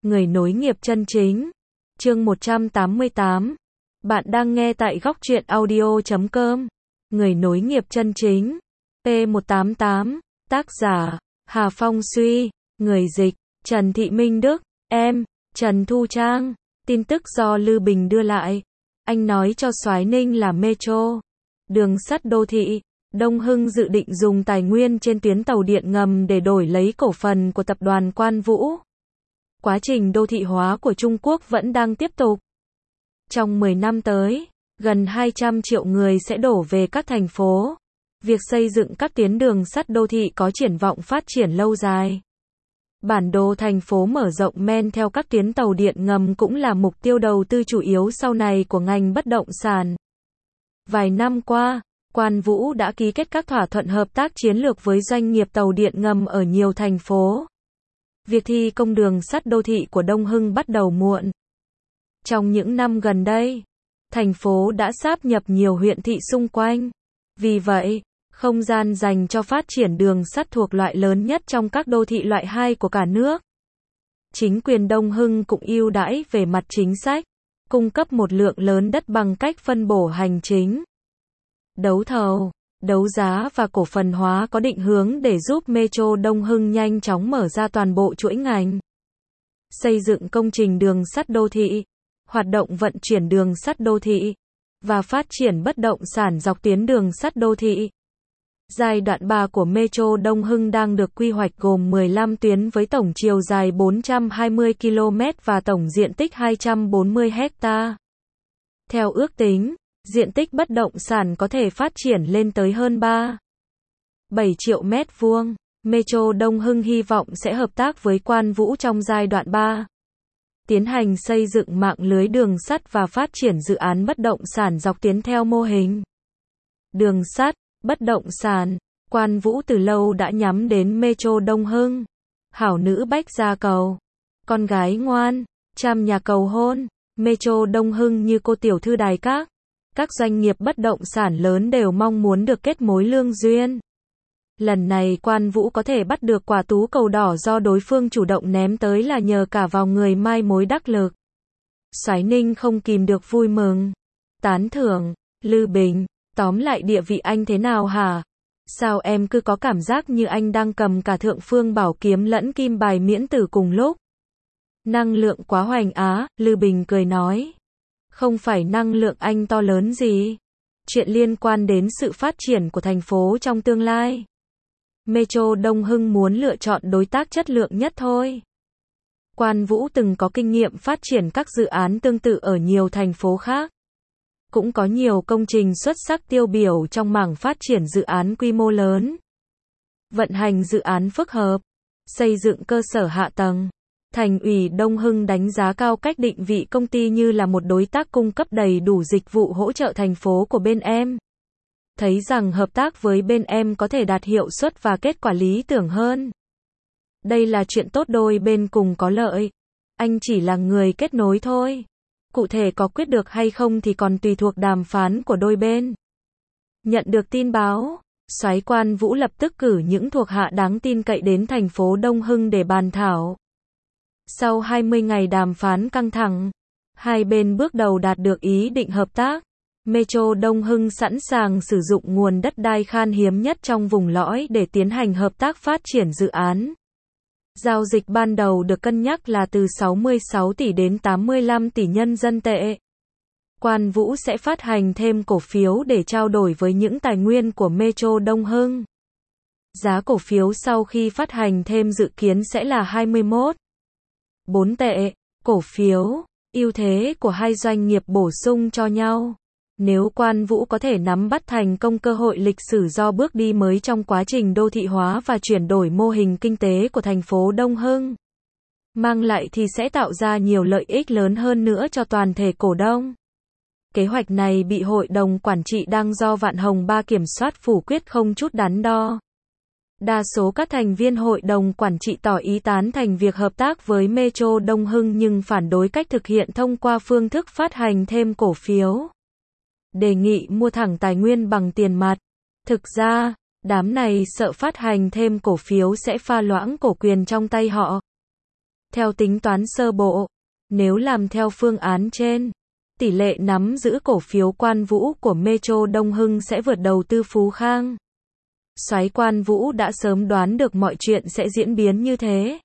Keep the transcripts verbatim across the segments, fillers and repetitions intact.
Người nối nghiệp chân chính. Chương một trăm tám mươi tám. Bạn đang nghe tại góc truyện audio chấm com. Người nối nghiệp chân chính. P một tám tám. Tác giả: Hà Phong Suy. Người dịch: Trần Thị Minh Đức. Em: Trần Thu Trang. Tin tức do Lư Bình đưa lại. Anh nói cho Soái Ninh là Metro, đường sắt đô thị. Đông Hưng dự định dùng tài nguyên trên tuyến tàu điện ngầm để đổi lấy cổ phần của tập đoàn Quan Vũ. Quá trình đô thị hóa của Trung Quốc vẫn đang tiếp tục. Trong mười năm tới, gần hai trăm triệu người sẽ đổ về các thành phố. Việc xây dựng các tuyến đường sắt đô thị có triển vọng phát triển lâu dài. Bản đồ thành phố mở rộng men theo các tuyến tàu điện ngầm cũng là mục tiêu đầu tư chủ yếu sau này của ngành bất động sản. Vài năm qua, Quan Vũ đã ký kết các thỏa thuận hợp tác chiến lược với doanh nghiệp tàu điện ngầm ở nhiều thành phố. Việc thi công đường sắt đô thị của Đông Hưng bắt đầu muộn. Trong những năm gần đây, thành phố đã sáp nhập nhiều huyện thị xung quanh. Vì vậy, không gian dành cho phát triển đường sắt thuộc loại lớn nhất trong các đô thị loại hai của cả nước. Chính quyền Đông Hưng cũng ưu đãi về mặt chính sách, cung cấp một lượng lớn đất bằng cách phân bổ hành chính. Đấu thầu, đấu giá và cổ phần hóa có định hướng để giúp Metro Đông Hưng nhanh chóng mở ra toàn bộ chuỗi ngành. Xây dựng công trình đường sắt đô thị, hoạt động vận chuyển đường sắt đô thị, và phát triển bất động sản dọc tuyến đường sắt đô thị. Giai đoạn ba của Metro Đông Hưng đang được quy hoạch gồm mười lăm tuyến với tổng chiều dài bốn trăm hai mươi ki lô mét và tổng diện tích hai trăm bốn mươi héc ta. Theo ước tính, diện tích bất động sản có thể phát triển lên tới hơn ba phẩy bảy triệu mét vuông. Metro Đông Hưng hy vọng sẽ hợp tác với Quan Vũ trong giai đoạn ba. Tiến hành xây dựng mạng lưới đường sắt và phát triển dự án bất động sản dọc tuyến theo mô hình đường sắt, bất động sản. Quan Vũ từ lâu đã nhắm đến Metro Đông Hưng. Hảo nữ bách gia cầu, con gái ngoan, trăm nhà cầu hôn. Metro Đông Hưng như cô tiểu thư đài các. Các doanh nghiệp bất động sản lớn đều mong muốn được kết mối lương duyên. Lần này Quan Vũ có thể bắt được quả tú cầu đỏ do đối phương chủ động ném tới là nhờ cả vào người mai mối đắc lực. Soái Ninh không kìm được vui mừng. Tán thưởng: Lư Bình, tóm lại địa vị anh thế nào hả? Sao em cứ có cảm giác như anh đang cầm cả Thượng Phương Bảo Kiếm lẫn Kim Bài Miễn Tử cùng lúc? Năng lượng quá hoành á, Lư Bình cười nói. Không phải năng lượng anh to lớn gì. Chuyện liên quan đến sự phát triển của thành phố trong tương lai. Metro Đông Hưng muốn lựa chọn đối tác chất lượng nhất thôi. Quan Vũ từng có kinh nghiệm phát triển các dự án tương tự ở nhiều thành phố khác. Cũng có nhiều công trình xuất sắc tiêu biểu trong mảng phát triển dự án quy mô lớn. Vận hành dự án phức hợp, xây dựng cơ sở hạ tầng. Thành ủy Đông Hưng đánh giá cao cách định vị công ty như là một đối tác cung cấp đầy đủ dịch vụ hỗ trợ thành phố của bên em. Thấy rằng hợp tác với bên em có thể đạt hiệu suất và kết quả lý tưởng hơn. Đây là chuyện tốt, đôi bên cùng có lợi. Anh chỉ là người kết nối thôi. Cụ thể có quyết được hay không thì còn tùy thuộc đàm phán của đôi bên. Nhận được tin báo, Soái Quan Vũ lập tức cử những thuộc hạ đáng tin cậy đến thành phố Đông Hưng để bàn thảo. Sau hai mươi ngày đàm phán căng thẳng, hai bên bước đầu đạt được ý định hợp tác. Metro Đông Hưng sẵn sàng sử dụng nguồn đất đai khan hiếm nhất trong vùng lõi để tiến hành hợp tác phát triển dự án. Giao dịch ban đầu được cân nhắc là từ sáu mươi sáu tỷ đến tám mươi lăm tỷ nhân dân tệ. Quan Vũ sẽ phát hành thêm cổ phiếu để trao đổi với những tài nguyên của Metro Đông Hưng. Giá cổ phiếu sau khi phát hành thêm dự kiến sẽ là hai mươi mốt phẩy bốn tệ. Cổ phiếu, ưu thế của hai doanh nghiệp bổ sung cho nhau. Nếu Quan Vũ có thể nắm bắt thành công cơ hội lịch sử do bước đi mới trong quá trình đô thị hóa và chuyển đổi mô hình kinh tế của thành phố Đông Hưng, mang lại thì sẽ tạo ra nhiều lợi ích lớn hơn nữa cho toàn thể cổ đông. Kế hoạch này bị Hội đồng Quản trị đang do Vạn Hồng Ba kiểm soát phủ quyết không chút đắn đo. Đa số các thành viên Hội đồng Quản trị tỏ ý tán thành việc hợp tác với Metro Đông Hưng nhưng phản đối cách thực hiện thông qua phương thức phát hành thêm cổ phiếu. Đề nghị mua thẳng tài nguyên bằng tiền mặt. Thực ra, đám này sợ phát hành thêm cổ phiếu sẽ pha loãng cổ quyền trong tay họ. Theo tính toán sơ bộ, nếu làm theo phương án trên, tỷ lệ nắm giữ cổ phiếu Quan Vũ của Metro Đông Hưng sẽ vượt đầu tư Phú Khang. Soái Quan Vũ đã sớm đoán được mọi chuyện sẽ diễn biến như thế.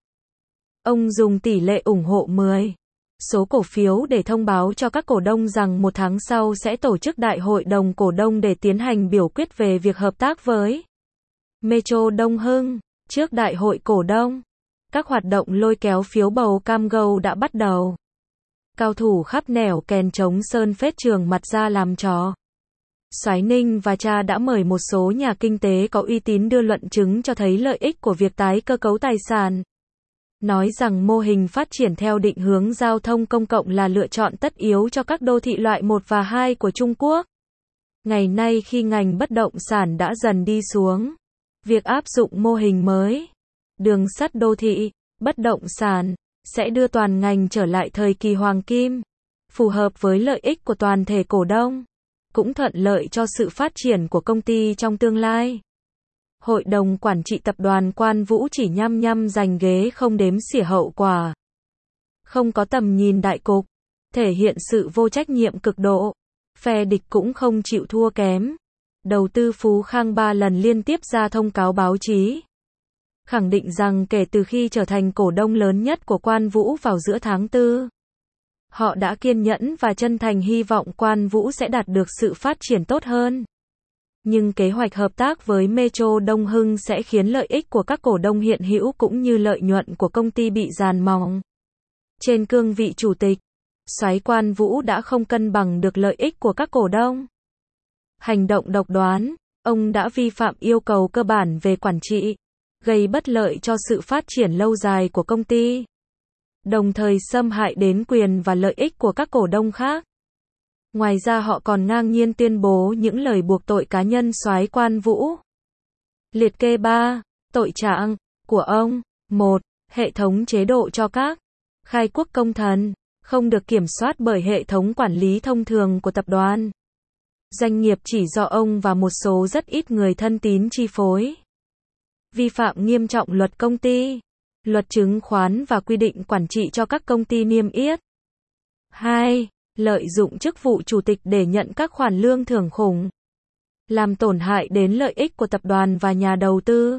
Ông dùng tỷ lệ ủng hộ mười số cổ phiếu để thông báo cho các cổ đông rằng một tháng sau sẽ tổ chức đại hội đồng cổ đông để tiến hành biểu quyết về việc hợp tác với Metro Đông Hưng. Trước đại hội cổ đông, các hoạt động lôi kéo phiếu bầu cam go đã bắt đầu. Cao thủ khắp nẻo kèn chống sơn phết trường mặt ra làm trò. Soái Ninh và cha đã mời một số nhà kinh tế có uy tín đưa luận chứng cho thấy lợi ích của việc tái cơ cấu tài sản. Nói rằng mô hình phát triển theo định hướng giao thông công cộng là lựa chọn tất yếu cho các đô thị loại một và hai của Trung Quốc. Ngày nay khi ngành bất động sản đã dần đi xuống, việc áp dụng mô hình mới, đường sắt đô thị, bất động sản, sẽ đưa toàn ngành trở lại thời kỳ hoàng kim, phù hợp với lợi ích của toàn thể cổ đông, cũng thuận lợi cho sự phát triển của công ty trong tương lai. Hội đồng quản trị tập đoàn Quan Vũ chỉ nhăm nhăm giành ghế không đếm xỉa hậu quả. Không có tầm nhìn đại cục, thể hiện sự vô trách nhiệm cực độ. Phe địch cũng không chịu thua kém. Đầu tư Phú Khang ba lần liên tiếp ra thông cáo báo chí, khẳng định rằng kể từ khi trở thành cổ đông lớn nhất của Quan Vũ vào giữa tháng tư, họ đã kiên nhẫn và chân thành hy vọng Quan Vũ sẽ đạt được sự phát triển tốt hơn. Nhưng kế hoạch hợp tác với Metro Đông Hưng sẽ khiến lợi ích của các cổ đông hiện hữu cũng như lợi nhuận của công ty bị dàn mỏng. Trên cương vị chủ tịch, soái Quan Vũ đã không cân bằng được lợi ích của các cổ đông. Hành động độc đoán, ông đã vi phạm yêu cầu cơ bản về quản trị, gây bất lợi cho sự phát triển lâu dài của công ty, đồng thời xâm hại đến quyền và lợi ích của các cổ đông khác. Ngoài ra họ còn ngang nhiên tuyên bố những lời buộc tội cá nhân soái Quan Vũ. Liệt kê ba tội trạng của ông. một. Hệ thống chế độ cho các khai quốc công thần, không được kiểm soát bởi hệ thống quản lý thông thường của tập đoàn. Doanh nghiệp chỉ do ông và một số rất ít người thân tín chi phối. Vi phạm nghiêm trọng luật công ty, luật chứng khoán và quy định quản trị cho các công ty niêm yết. hai. Lợi dụng chức vụ chủ tịch để nhận các khoản lương thưởng khủng, làm tổn hại đến lợi ích của tập đoàn và nhà đầu tư.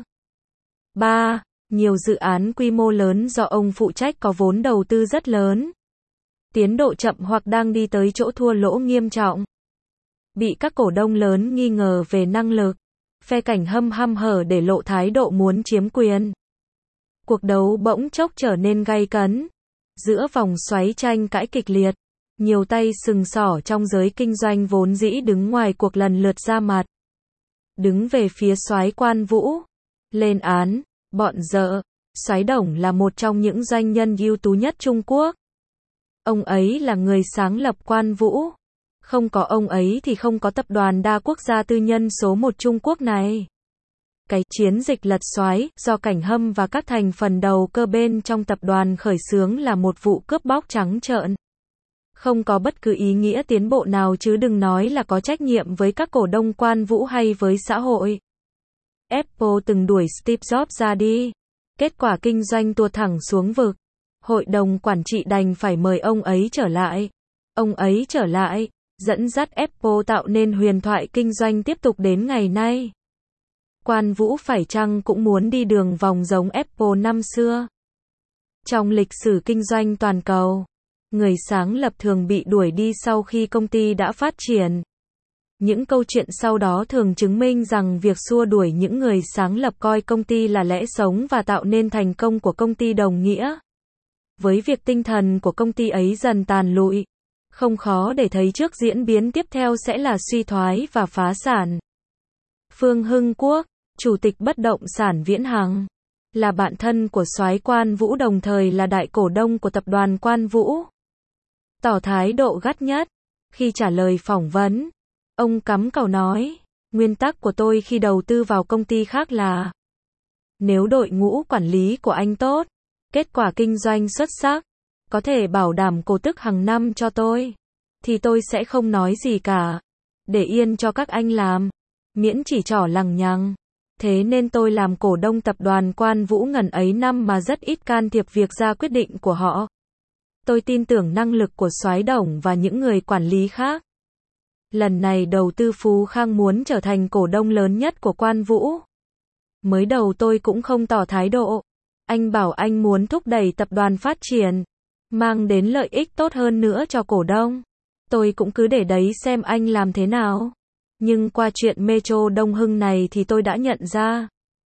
ba. Nhiều dự án quy mô lớn do ông phụ trách có vốn đầu tư rất lớn, tiến độ chậm hoặc đang đi tới chỗ thua lỗ nghiêm trọng. Bị các cổ đông lớn nghi ngờ về năng lực, phe cảnh hâm hăm hở để lộ thái độ muốn chiếm quyền. Cuộc đấu bỗng chốc trở nên gay cấn. Giữa vòng xoáy tranh cãi kịch liệt, nhiều tay sừng sỏ trong giới kinh doanh vốn dĩ đứng ngoài cuộc lần lượt ra mặt. Đứng về phía soái Quan Vũ. Lên án, bọn dợ, soái Đồng là một trong những doanh nhân ưu tú nhất Trung Quốc. Ông ấy là người sáng lập Quan Vũ. Không có ông ấy thì không có tập đoàn đa quốc gia tư nhân số một Trung Quốc này. Cái chiến dịch lật soái do Cảnh Hâm và các thành phần đầu cơ bên trong tập đoàn khởi xướng là một vụ cướp bóc trắng trợn. Không có bất cứ ý nghĩa tiến bộ nào chứ đừng nói là có trách nhiệm với các cổ đông Quan Vũ hay với xã hội. Apple từng đuổi Steve Jobs ra đi. Kết quả kinh doanh tuột thẳng xuống vực. Hội đồng quản trị đành phải mời ông ấy trở lại. Ông ấy trở lại, dẫn dắt Apple tạo nên huyền thoại kinh doanh tiếp tục đến ngày nay. Quan Vũ phải chăng cũng muốn đi đường vòng giống Apple năm xưa? Trong lịch sử kinh doanh toàn cầu, người sáng lập thường bị đuổi đi sau khi công ty đã phát triển. Những câu chuyện sau đó thường chứng minh rằng việc xua đuổi những người sáng lập coi công ty là lẽ sống và tạo nên thành công của công ty đồng nghĩa với việc tinh thần của công ty ấy dần tàn lụi. Không khó để thấy trước diễn biến tiếp theo sẽ là suy thoái và phá sản. Phương Hưng Quốc, chủ tịch bất động sản Viễn Hằng, là bạn thân của soái Quan Vũ đồng thời là đại cổ đông của tập đoàn Quan Vũ. Tỏ thái độ gắt nhất. Khi trả lời phỏng vấn, ông cắm càu nói, nguyên tắc của tôi khi đầu tư vào công ty khác là nếu đội ngũ quản lý của anh tốt, kết quả kinh doanh xuất sắc, có thể bảo đảm cổ tức hàng năm cho tôi, thì tôi sẽ không nói gì cả. Để yên cho các anh làm, miễn chỉ trỏ lằng nhằng. Thế nên tôi làm cổ đông tập đoàn Quan Vũ ngần ấy năm mà rất ít can thiệp việc ra quyết định của họ. Tôi tin tưởng năng lực của Soái Đồng và những người quản lý khác. Lần này đầu tư Phú Khang muốn trở thành cổ đông lớn nhất của Quan Vũ. Mới đầu tôi cũng không tỏ thái độ. Anh bảo anh muốn thúc đẩy tập đoàn phát triển, mang đến lợi ích tốt hơn nữa cho cổ đông. Tôi cũng cứ để đấy xem anh làm thế nào. Nhưng qua chuyện Metro Đông Hưng này thì tôi đã nhận ra.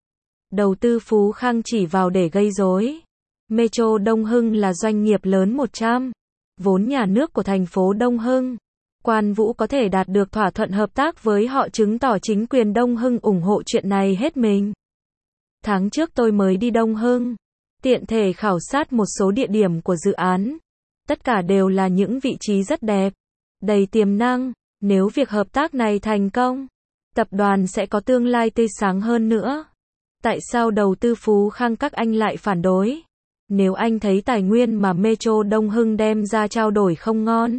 Đầu tư Phú Khang chỉ vào để gây rối. Metro Đông Hưng là doanh nghiệp lớn một trăm, vốn nhà nước của thành phố Đông Hưng. Quan Vũ có thể đạt được thỏa thuận hợp tác với họ chứng tỏ chính quyền Đông Hưng ủng hộ chuyện này hết mình. Tháng trước tôi mới đi Đông Hưng, tiện thể khảo sát một số địa điểm của dự án. Tất cả đều là những vị trí rất đẹp, đầy tiềm năng. Nếu việc hợp tác này thành công, tập đoàn sẽ có tương lai tươi sáng hơn nữa. Tại sao đầu tư Phú Khang các anh lại phản đối? Nếu anh thấy tài nguyên mà Metro Đông Hưng đem ra trao đổi không ngon,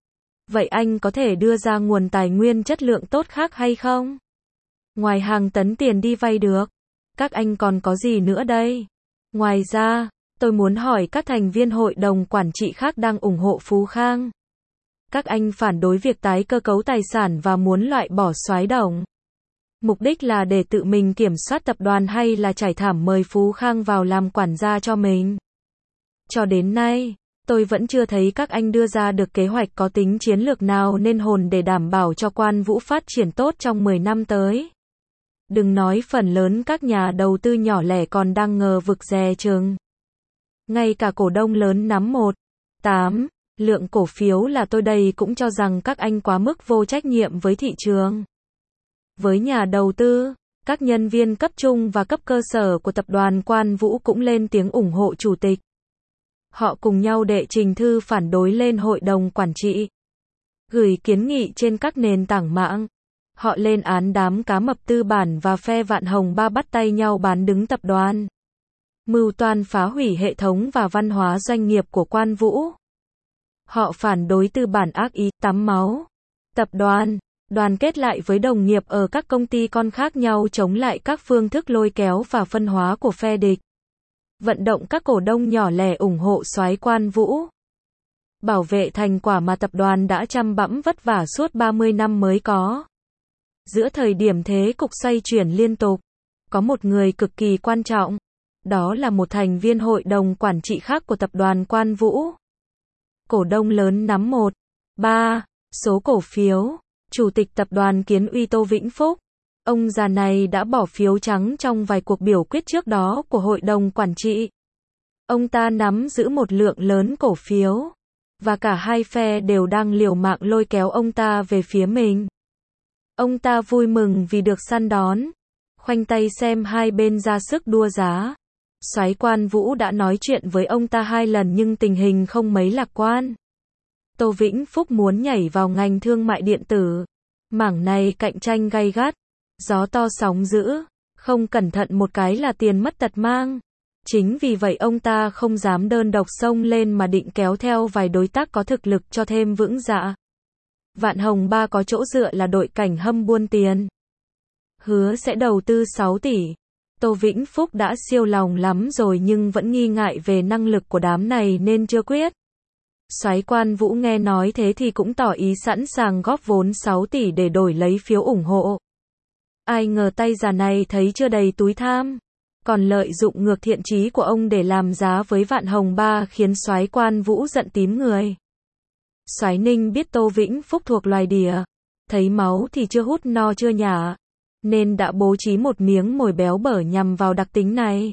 vậy anh có thể đưa ra nguồn tài nguyên chất lượng tốt khác hay không? Ngoài hàng tấn tiền đi vay được, các anh còn có gì nữa đây? Ngoài ra, tôi muốn hỏi các thành viên hội đồng quản trị khác đang ủng hộ Phú Khang. Các anh phản đối việc tái cơ cấu tài sản và muốn loại bỏ Soái Đồng. Mục đích là để tự mình kiểm soát tập đoàn hay là trải thảm mời Phú Khang vào làm quản gia cho mình? Cho đến nay, tôi vẫn chưa thấy các anh đưa ra được kế hoạch có tính chiến lược nào nên hồn để đảm bảo cho Quan Vũ phát triển tốt trong mười năm tới. Đừng nói phần lớn các nhà đầu tư nhỏ lẻ còn đang ngờ vực dè chừng. Ngay cả cổ đông lớn nắm một phẩy tám lượng cổ phiếu là tôi đây cũng cho rằng các anh quá mức vô trách nhiệm với thị trường. Với nhà đầu tư, các nhân viên cấp trung và cấp cơ sở của tập đoàn Quan Vũ cũng lên tiếng ủng hộ chủ tịch. Họ cùng nhau đệ trình thư phản đối lên hội đồng quản trị, gửi kiến nghị trên các nền tảng mạng. Họ lên án đám cá mập tư bản và phe Vạn Hồng Ba bắt tay nhau bán đứng tập đoàn, mưu toan phá hủy hệ thống và văn hóa doanh nghiệp của Quan Vũ. Họ phản đối tư bản ác ý, tắm máu tập đoàn, đoàn kết lại với đồng nghiệp ở các công ty con khác nhau chống lại các phương thức lôi kéo và phân hóa của phe địch. Vận động các cổ đông nhỏ lẻ ủng hộ Soái Quan Vũ. Bảo vệ thành quả mà tập đoàn đã chăm bẵm vất vả suốt ba mươi năm mới có. Giữa thời điểm thế cục xoay chuyển liên tục, có một người cực kỳ quan trọng. Đó là một thành viên hội đồng quản trị khác của tập đoàn Quan Vũ. Cổ đông lớn nắm một phẩy ba số cổ phiếu, chủ tịch tập đoàn Kiến Uy Tô Vĩnh Phúc. Ông già này đã bỏ phiếu trắng trong vài cuộc biểu quyết trước đó của hội đồng quản trị. Ông ta nắm giữ một lượng lớn cổ phiếu, và cả hai phe đều đang liều mạng lôi kéo ông ta về phía mình. Ông ta vui mừng vì được săn đón, khoanh tay xem hai bên ra sức đua giá. Soái Quan Vũ đã nói chuyện với ông ta hai lần nhưng tình hình không mấy lạc quan. Tô Vĩnh Phúc muốn nhảy vào ngành thương mại điện tử. Mảng này cạnh tranh gay gắt, gió to sóng dữ, không cẩn thận một cái là tiền mất tật mang. Chính vì vậy ông ta không dám đơn độc xông lên mà định kéo theo vài đối tác có thực lực cho thêm vững dạ. Vạn Hồng Ba có chỗ dựa là đội cảnh hâm buôn tiền, hứa sẽ đầu tư sáu tỷ. Tô Vĩnh Phúc đã siêu lòng lắm rồi nhưng vẫn nghi ngại về năng lực của đám này nên chưa quyết. Soái Quan Vũ nghe nói thế thì cũng tỏ ý sẵn sàng góp vốn sáu tỷ để đổi lấy phiếu ủng hộ. Ai ngờ tay già này thấy chưa đầy túi tham, còn lợi dụng ngược thiện chí của ông để làm giá với Vạn Hồng Ba khiến Soái Quan Vũ giận tím người. Soái Ninh biết Tô Vĩnh Phúc thuộc loài đỉa, thấy máu thì chưa hút no chưa nhả, nên đã bố trí một miếng mồi béo bở nhằm vào đặc tính này.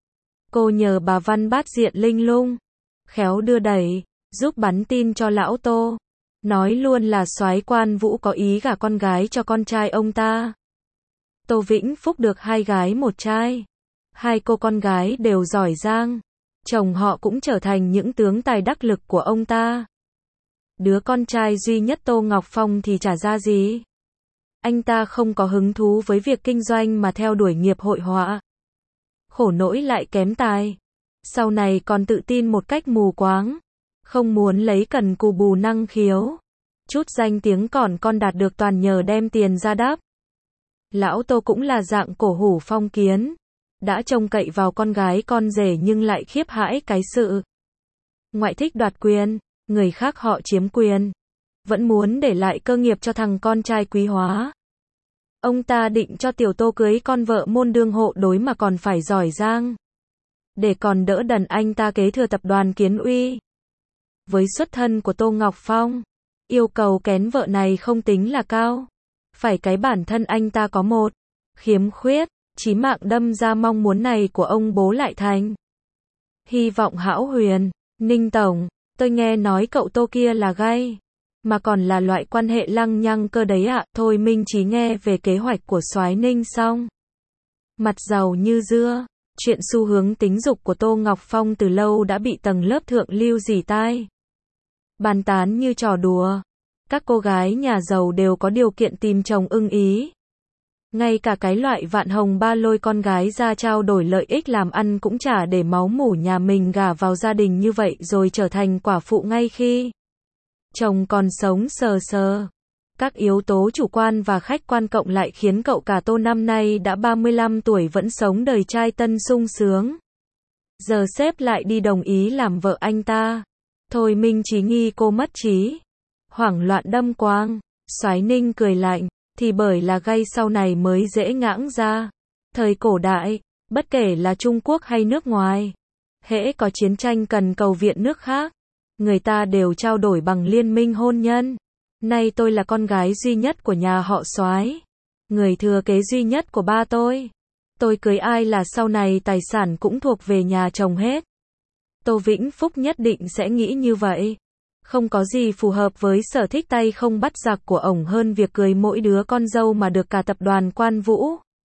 Cô nhờ bà Văn bát diện linh lung, khéo đưa đẩy, giúp bắn tin cho lão Tô, nói luôn là Soái Quan Vũ có ý gả con gái cho con trai ông ta. Tô Vĩnh Phúc được hai gái một trai, hai cô con gái đều giỏi giang, chồng họ cũng trở thành những tướng tài đắc lực của ông ta. Đứa con trai duy nhất Tô Ngọc Phong thì chả ra gì. Anh ta không có hứng thú với việc kinh doanh mà theo đuổi nghiệp hội họa. Khổ nỗi lại kém tài. Sau này còn tự tin một cách mù quáng. Không muốn lấy cần cù bù năng khiếu. Chút danh tiếng còn con đạt được toàn nhờ đem tiền ra đắp. Lão Tô cũng là dạng cổ hủ phong kiến. Đã trông cậy vào con gái con rể nhưng lại khiếp hãi cái sự ngoại thích đoạt quyền, người khác họ chiếm quyền. Vẫn muốn để lại cơ nghiệp cho thằng con trai quý hóa. Ông ta định cho tiểu Tô cưới con vợ môn đương hộ đối mà còn phải giỏi giang. Để còn đỡ đần anh ta kế thừa tập đoàn Kiến Uy. Với xuất thân của Tô Ngọc Phong, yêu cầu kén vợ này không tính là cao. Phải cái bản thân anh ta có một khiếm khuyết, chí mạng đâm ra mong muốn này của ông bố lại thành. Hy vọng hão huyền, Ninh Tổng, tôi nghe nói cậu Tô kia là gay. Mà còn là loại quan hệ lăng nhăng cơ đấy ạ. Thôi Minh Chí nghe về kế hoạch của soái Ninh xong. Mặt giàu như dưa. Chuyện xu hướng tính dục của Tô Ngọc Phong từ lâu đã bị tầng lớp thượng lưu rỉ tai. Bàn tán như trò đùa. Các cô gái nhà giàu đều có điều kiện tìm chồng ưng ý. Ngay cả cái loại vạn hồng ba lôi con gái ra trao đổi lợi ích làm ăn cũng chả để máu mủ nhà mình gả vào gia đình như vậy rồi trở thành quả phụ ngay khi chồng còn sống sờ sờ. Các yếu tố chủ quan và khách quan cộng lại khiến cậu cả Tô năm nay đã ba mươi lăm tuổi vẫn sống đời trai tân sung sướng. Giờ sếp lại đi đồng ý làm vợ anh ta. Thôi Minh Chí nghi cô mất trí. Hoảng loạn đâm quang. Soái Ninh cười lạnh. Thì bởi là gay sau này mới dễ ngãng ra. Thời cổ đại, bất kể là Trung Quốc hay nước ngoài, hễ có chiến tranh cần cầu viện nước khác, người ta đều trao đổi bằng liên minh hôn nhân. Nay tôi là con gái duy nhất của nhà họ Soái, người thừa kế duy nhất của ba tôi. Tôi cưới ai là sau này tài sản cũng thuộc về nhà chồng hết. Tô Vĩnh Phúc nhất định sẽ nghĩ như vậy. Không có gì phù hợp với sở thích tay không bắt giặc của ổng hơn việc cưới mỗi đứa con dâu mà được cả tập đoàn Quan Vũ.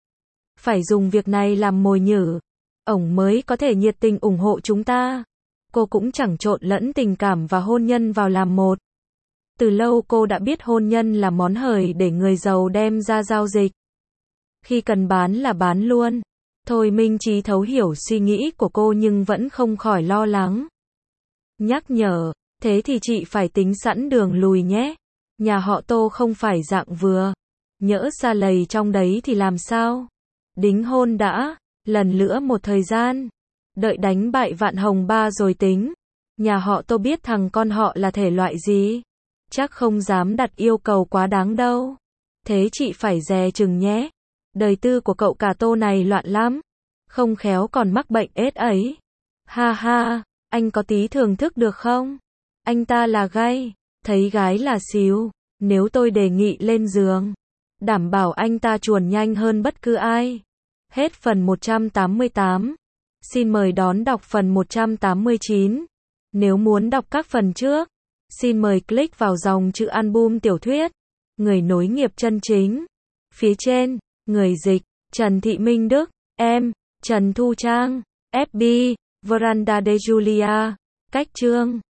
Phải dùng việc này làm mồi nhử. Ổng mới có thể nhiệt tình ủng hộ chúng ta. Cô cũng chẳng trộn lẫn tình cảm và hôn nhân vào làm một. Từ lâu cô đã biết hôn nhân là món hời để người giàu đem ra giao dịch. Khi cần bán là bán luôn. Thôi Minh Chí thấu hiểu suy nghĩ của cô nhưng vẫn không khỏi lo lắng. Nhắc nhở, thế thì chị phải tính sẵn đường lùi nhé. Nhà họ Tô không phải dạng vừa. Nhỡ xa lầy trong đấy thì làm sao? Đính hôn đã, lần nữa một thời gian. Đợi đánh bại Vạn Hồng Ba rồi tính. Nhà họ Tô biết thằng con họ là thể loại gì. Chắc không dám đặt yêu cầu quá đáng đâu. Thế chị phải dè chừng nhé. Đời tư của cậu cả Tô này loạn lắm. Không khéo còn mắc bệnh ết ấy. Ha ha, anh có tí thưởng thức được không? Anh ta là gay, thấy gái là xíu. Nếu tôi đề nghị lên giường, đảm bảo anh ta chuồn nhanh hơn bất cứ ai. Hết phần một trăm tám mươi tám. Xin mời đón đọc phần một trăm tám mươi chín. Nếu muốn đọc các phần trước, xin mời click vào dòng chữ album tiểu thuyết. Người nối nghiệp chân chính. Phía trên, người dịch, Trần Thị Minh Đức, em, Trần Thu Trang, ép bê, Veranda de Julia, cách chương.